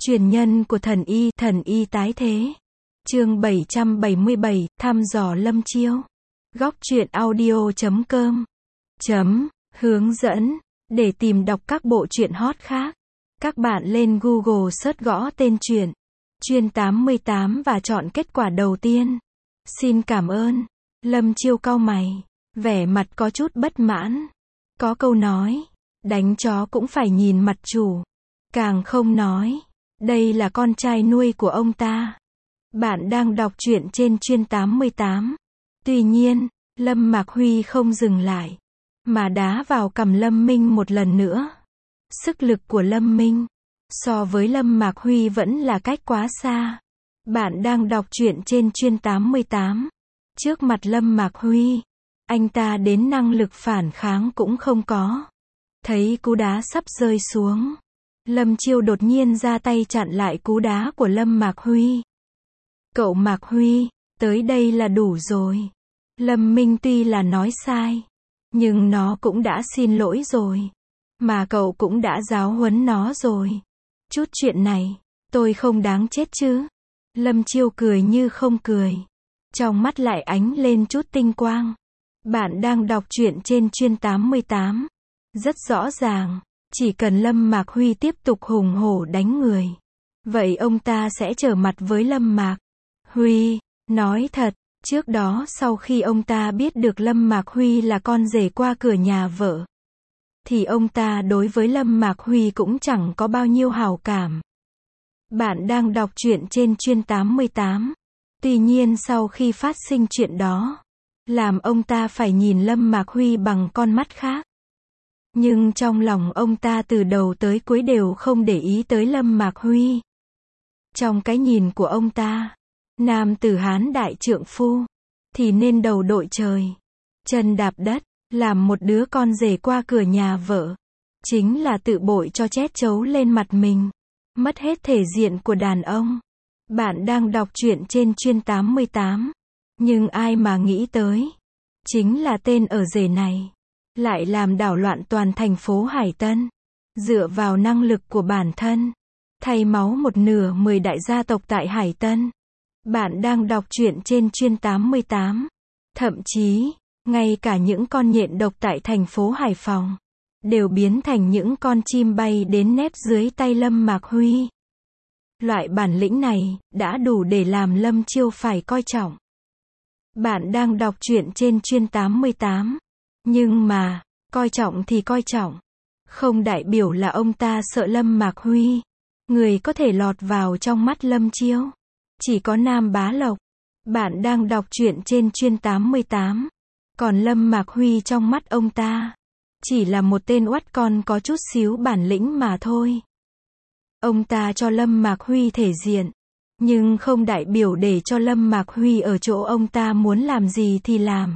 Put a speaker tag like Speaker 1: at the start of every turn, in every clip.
Speaker 1: Truyền nhân của thần y tái thế. Chương 777, thăm dò Lâm Chiêu. Góc truyện audio.com. Hướng dẫn. Để tìm đọc các bộ truyện hot khác, các bạn lên Google search gõ tên truyện Chuyên 88 và chọn kết quả đầu tiên. Xin cảm ơn. Lâm Chiêu cau mày, vẻ mặt có chút bất mãn. Có câu nói, đánh chó cũng phải nhìn mặt chủ. Càng không nói, đây là con trai nuôi của ông ta. Bạn đang đọc truyện trên Chuyên 88. Tuy nhiên, Lâm Mạc Huy không dừng lại, mà đá vào cằm Lâm Minh một lần nữa. Sức lực của Lâm Minh so với Lâm Mạc Huy vẫn là cách quá xa. Bạn đang đọc truyện trên Chuyên 88. Trước mặt Lâm Mạc Huy, anh ta đến năng lực phản kháng cũng không có. Thấy cú đá sắp rơi xuống, Lâm Chiêu đột nhiên ra tay chặn lại cú đá của Lâm Mạc Huy. Cậu Mạc Huy, tới đây là đủ rồi. Lâm Minh tuy là nói sai, nhưng nó cũng đã xin lỗi rồi. Mà cậu cũng đã giáo huấn nó rồi. Chút chuyện này, tôi không đáng chết chứ. Lâm Chiêu cười như không cười. Trong mắt lại ánh lên chút tinh quang. Bạn đang đọc truyện trên Chuyên 88. Rất rõ ràng, chỉ cần Lâm Mạc Huy tiếp tục hùng hổ đánh người, vậy ông ta sẽ trở mặt với Lâm Mạc Huy. Nói thật, trước đó sau khi ông ta biết được Lâm Mạc Huy là con rể qua cửa nhà vợ, thì ông ta đối với Lâm Mạc Huy cũng chẳng có bao nhiêu hảo cảm. Bạn đang đọc truyện trên Chuyên 88. Tuy nhiên sau khi phát sinh chuyện đó, làm ông ta phải nhìn Lâm Mạc Huy bằng con mắt khác. Nhưng trong lòng ông ta từ đầu tới cuối đều không để ý tới Lâm Mạc Huy. Trong cái nhìn của ông ta, nam tử Hán đại trượng phu thì nên đầu đội trời, chân đạp đất, làm một đứa con rể qua cửa nhà vợ chính là tự bội cho chét chấu lên mặt mình, mất hết thể diện của đàn ông. Bạn đang đọc truyện trên Chuyên 88. Nhưng ai mà nghĩ tới, chính là tên ở rể này lại làm đảo loạn toàn thành phố Hải Tân. Dựa vào năng lực của bản thân, thay máu 1/10 đại gia tộc tại Hải Tân. Bạn đang đọc truyện trên Chuyên 88. Thậm chí, ngay cả những con nhện độc tại thành phố Hải Phòng đều biến thành những con chim bay đến nép dưới tay Lâm Mạc Huy. Loại bản lĩnh này đã đủ để làm Lâm Chiêu phải coi trọng. Bạn đang đọc truyện trên Chuyên 88. Nhưng mà, coi trọng thì coi trọng, không đại biểu là ông ta sợ Lâm Mạc Huy. Người có thể lọt vào trong mắt Lâm Chiêu chỉ có Nam Bá Lộc. Bạn đang đọc truyện trên Chuyên 88. Còn Lâm Mạc Huy trong mắt ông ta chỉ là một tên oắt con có chút xíu bản lĩnh mà thôi. Ông ta cho Lâm Mạc Huy thể diện, nhưng không đại biểu để cho Lâm Mạc Huy ở chỗ ông ta muốn làm gì thì làm.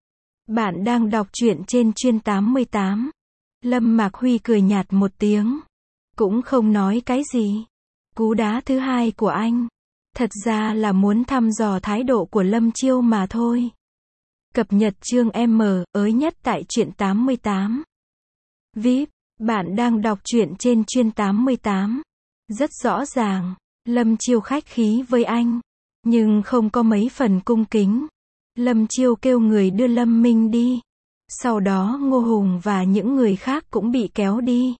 Speaker 1: Bạn đang đọc truyện trên Chuyên 88. Lâm Mạc Huy cười nhạt một tiếng, cũng không nói cái gì. Cú đá thứ hai của anh thật ra là muốn thăm dò thái độ của Lâm Chiêu mà thôi. Cập nhật chương M ới nhất tại Truyện 88. VIP, bạn đang đọc truyện trên Chuyên 88. Rất rõ ràng, Lâm Chiêu khách khí với anh, nhưng không có mấy phần cung kính. Lâm Chiêu kêu người đưa Lâm Minh đi. Sau đó Ngô Hùng và những người khác cũng bị kéo đi.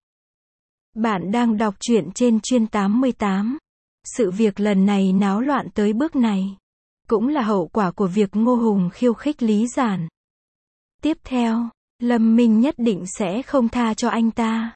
Speaker 1: Bạn đang đọc truyện trên Chuyên 88. Sự việc lần này náo loạn tới bước này cũng là hậu quả của việc Ngô Hùng khiêu khích Lý Giản. Tiếp theo, Lâm Minh nhất định sẽ không tha cho anh ta.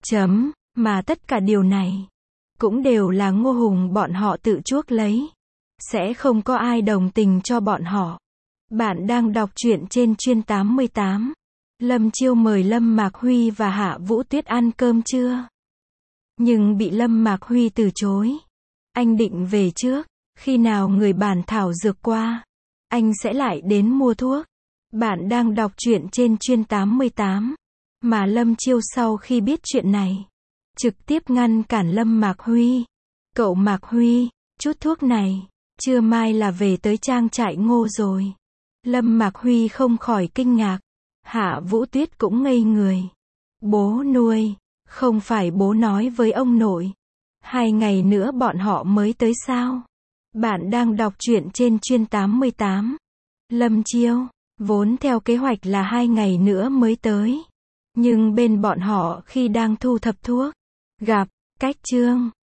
Speaker 1: Mà tất cả điều này cũng đều là Ngô Hùng bọn họ tự chuốc lấy. Sẽ không có ai đồng tình cho bọn họ. Bạn đang đọc truyện trên Chuyên 88. Lâm Chiêu mời Lâm Mạc Huy và Hạ Vũ Tuyết ăn cơm trưa, nhưng bị Lâm Mạc Huy từ chối. Anh định về trước, khi nào người bản thảo dược qua, anh sẽ lại đến mua thuốc. Bạn đang đọc truyện trên Chuyên 88. Mà Lâm Chiêu sau khi biết chuyện này, trực tiếp ngăn cản Lâm Mạc Huy. Cậu Mạc Huy, chút thuốc này, trưa mai là về tới trang trại Ngô rồi. Lâm Mạc Huy không khỏi kinh ngạc. Hạ Vũ Tuyết cũng ngây người. Bố nuôi, không phải bố nói với ông nội 2 ngày nữa bọn họ mới tới sao? Bạn đang đọc truyện trên chuyên 88. Lâm Chiêu, vốn theo kế hoạch là 2 ngày nữa mới tới. Nhưng bên bọn họ khi đang thu thập thuốc, gặp, cách chương.